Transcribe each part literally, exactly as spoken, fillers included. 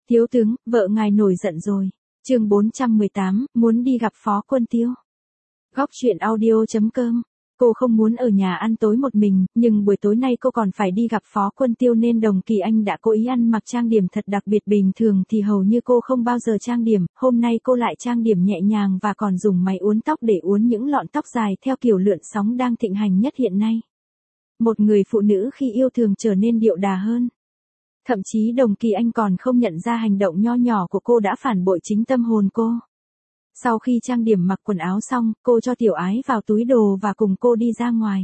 Thiếu tướng, vợ ngài nổi giận rồi. Chương bốn trăm mười tám, muốn đi gặp Phó Quân Tiêu. Góc truyện audio chấm com. Cô không muốn ở nhà ăn tối một mình, nhưng buổi tối nay cô còn phải đi gặp Phó Quân Tiêu nên Đồng Kỳ Anh đã cố ý ăn mặc trang điểm thật đặc biệt. Bình thường thì hầu như cô không bao giờ trang điểm, hôm nay cô lại trang điểm nhẹ nhàng và còn dùng máy uốn tóc để uốn những lọn tóc dài theo kiểu lượn sóng đang thịnh hành nhất hiện nay. Một người phụ nữ khi yêu thường trở nên điệu đà hơn. Thậm chí Đồng Kỳ Anh còn không nhận ra hành động nho nhỏ của cô đã phản bội chính tâm hồn cô. Sau khi trang điểm mặc quần áo xong, cô cho Tiểu Ái vào túi đồ và cùng cô đi ra ngoài.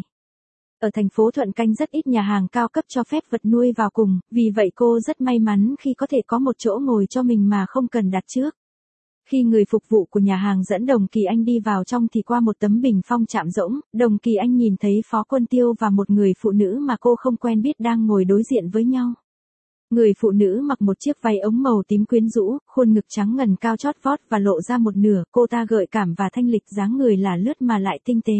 Ở thành phố Thuận Canh rất ít nhà hàng cao cấp cho phép vật nuôi vào cùng, vì vậy cô rất may mắn khi có thể có một chỗ ngồi cho mình mà không cần đặt trước. Khi người phục vụ của nhà hàng dẫn Đồng Kỳ Anh đi vào trong thì qua một tấm bình phong chạm rỗng, Đồng Kỳ Anh nhìn thấy Phó Quân Tiêu và một người phụ nữ mà cô không quen biết đang ngồi đối diện với nhau. Người phụ nữ mặc một chiếc váy ống màu tím quyến rũ, khuôn ngực trắng ngần cao chót vót và lộ ra một nửa, cô ta gợi cảm và thanh lịch, dáng người là lướt mà lại tinh tế.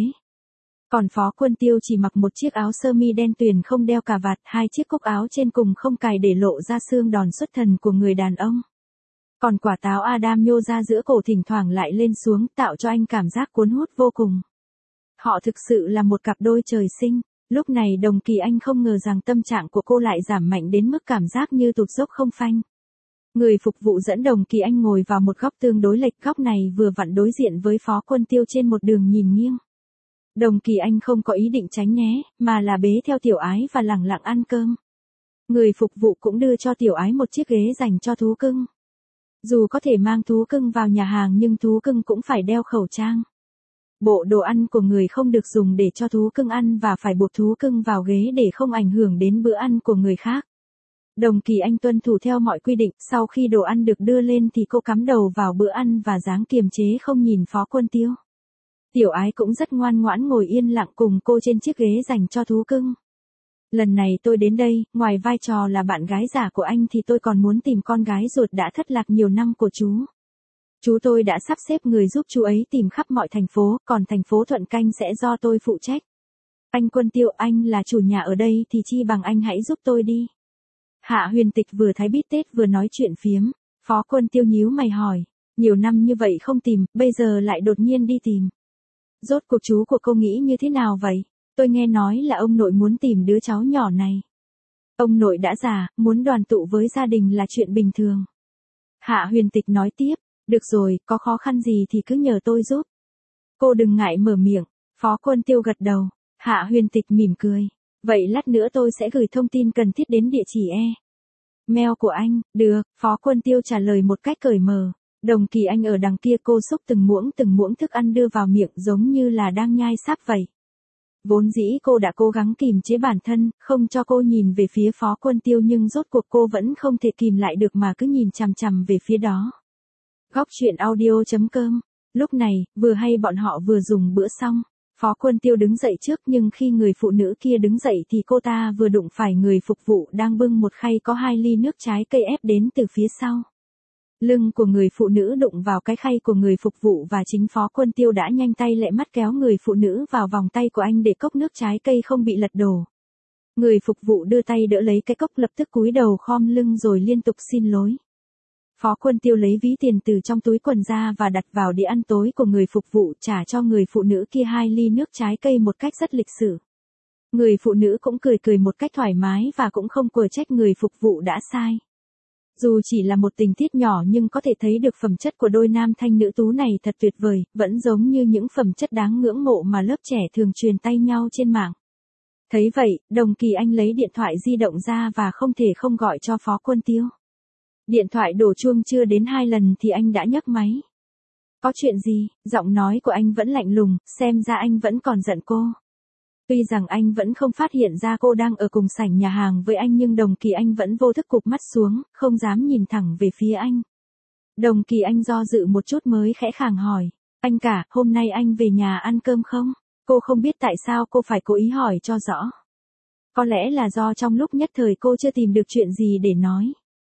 Còn Phó Quân Tiêu chỉ mặc một chiếc áo sơ mi đen tuyền không đeo cà vạt, hai chiếc cúc áo trên cùng không cài để lộ ra xương đòn xuất thần của người đàn ông. Còn quả táo Adam nhô ra giữa cổ thỉnh thoảng lại lên xuống, tạo cho anh cảm giác cuốn hút vô cùng. Họ thực sự là một cặp đôi trời sinh. Lúc này Đồng Kỳ Anh không ngờ rằng tâm trạng của cô lại giảm mạnh đến mức cảm giác như tụt dốc không phanh. Người phục vụ dẫn Đồng Kỳ Anh ngồi vào một góc tương đối lệch, góc này vừa vặn đối diện với Phó Quân Tiêu trên một đường nhìn nghiêng. Đồng Kỳ Anh không có ý định tránh né, mà là bế theo Tiểu Ái và lẳng lặng ăn cơm. Người phục vụ cũng đưa cho Tiểu Ái một chiếc ghế dành cho thú cưng. Dù có thể mang thú cưng vào nhà hàng nhưng thú cưng cũng phải đeo khẩu trang. Bộ đồ ăn của người không được dùng để cho thú cưng ăn và phải buộc thú cưng vào ghế để không ảnh hưởng đến bữa ăn của người khác. Đồng Kỳ Anh tuân thủ theo mọi quy định, sau khi đồ ăn được đưa lên thì cô cắm đầu vào bữa ăn và dáng kiềm chế không nhìn Phó Quân Tiêu. Tiểu Ái cũng rất ngoan ngoãn ngồi yên lặng cùng cô trên chiếc ghế dành cho thú cưng. Lần này tôi đến đây, ngoài vai trò là bạn gái giả của anh thì tôi còn muốn tìm con gái ruột đã thất lạc nhiều năm của chú. Chú tôi đã sắp xếp người giúp chú ấy tìm khắp mọi thành phố, còn thành phố Thuận Canh sẽ do tôi phụ trách. Anh Quân Tiêu, anh là chủ nhà ở đây thì chi bằng anh hãy giúp tôi đi. Hạ Huyền Tịch vừa thái bít tết vừa nói chuyện phiếm. Phó Quân Tiêu nhíu mày hỏi, nhiều năm như vậy không tìm, bây giờ lại đột nhiên đi tìm. Rốt cuộc chú của cô nghĩ như thế nào vậy? Tôi nghe nói là ông nội muốn tìm đứa cháu nhỏ này. Ông nội đã già, muốn đoàn tụ với gia đình là chuyện bình thường. Hạ Huyền Tịch nói tiếp. Được rồi, có khó khăn gì thì cứ nhờ tôi giúp. Cô đừng ngại mở miệng. Phó Quân Tiêu gật đầu. Hạ Huyền Tịch mỉm cười. Vậy lát nữa tôi sẽ gửi thông tin cần thiết đến địa chỉ e-mail của anh. Được, Phó Quân Tiêu trả lời một cách cởi mở. Đồng Kỳ Anh ở đằng kia cô xúc từng muỗng từng muỗng thức ăn đưa vào miệng giống như là đang nhai sáp vậy. Vốn dĩ cô đã cố gắng kìm chế bản thân, không cho cô nhìn về phía Phó Quân Tiêu nhưng rốt cuộc cô vẫn không thể kìm lại được mà cứ nhìn chằm chằm về phía đó. Góc truyện audio chấm com. Lúc này, vừa hay bọn họ vừa dùng bữa xong. Phó Quân Tiêu đứng dậy trước nhưng khi người phụ nữ kia đứng dậy thì cô ta vừa đụng phải người phục vụ đang bưng một khay có hai ly nước trái cây ép đến từ phía sau. Lưng của người phụ nữ đụng vào cái khay của người phục vụ và chính Phó Quân Tiêu đã nhanh tay lẹ mắt kéo người phụ nữ vào vòng tay của anh để cốc nước trái cây không bị lật đổ. Người phục vụ đưa tay đỡ lấy cái cốc lập tức cúi đầu khom lưng rồi liên tục xin lỗi. Phó Quân Tiêu lấy ví tiền từ trong túi quần ra và đặt vào đĩa ăn tối của người phục vụ, trả cho người phụ nữ kia hai ly nước trái cây một cách rất lịch sự. Người phụ nữ cũng cười cười một cách thoải mái và cũng không quở trách người phục vụ đã sai. Dù chỉ là một tình tiết nhỏ nhưng có thể thấy được phẩm chất của đôi nam thanh nữ tú này thật tuyệt vời, vẫn giống như những phẩm chất đáng ngưỡng mộ mà lớp trẻ thường truyền tay nhau trên mạng. Thấy vậy, Đồng Kỳ Anh lấy điện thoại di động ra và không thể không gọi cho Phó Quân Tiêu. Điện thoại đổ chuông chưa đến hai lần thì anh đã nhấc máy. Có chuyện gì? Giọng nói của anh vẫn lạnh lùng, xem ra anh vẫn còn giận cô. Tuy rằng anh vẫn không phát hiện ra cô đang ở cùng sảnh nhà hàng với anh nhưng Đồng Kỳ Anh vẫn vô thức cụp mắt xuống, không dám nhìn thẳng về phía anh. Đồng Kỳ Anh do dự một chút mới khẽ khàng hỏi, anh cả, hôm nay anh về nhà ăn cơm không? Cô không biết tại sao cô phải cố ý hỏi cho rõ. Có lẽ là do trong lúc nhất thời cô chưa tìm được chuyện gì để nói.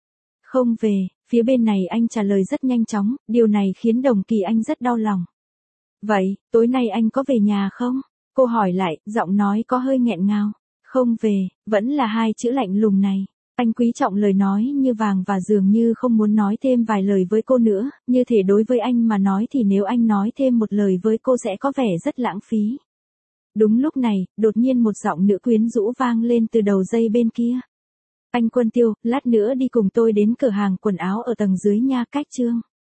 Không về, phía bên này anh trả lời rất nhanh chóng, điều này khiến Đồng Kỳ Anh rất đau lòng. Vậy, tối nay anh có về nhà không? Cô hỏi lại, giọng nói có hơi nghẹn ngào. Không về, vẫn là hai chữ lạnh lùng này. Anh quý trọng lời nói như vàng và dường như không muốn nói thêm vài lời với cô nữa, như thể đối với anh mà nói thì nếu anh nói thêm một lời với cô sẽ có vẻ rất lãng phí. Đúng lúc này, đột nhiên một giọng nữ quyến rũ vang lên từ đầu dây bên kia. Anh Quân Tiêu, lát nữa đi cùng tôi đến cửa hàng quần áo ở tầng dưới nha, cách Trương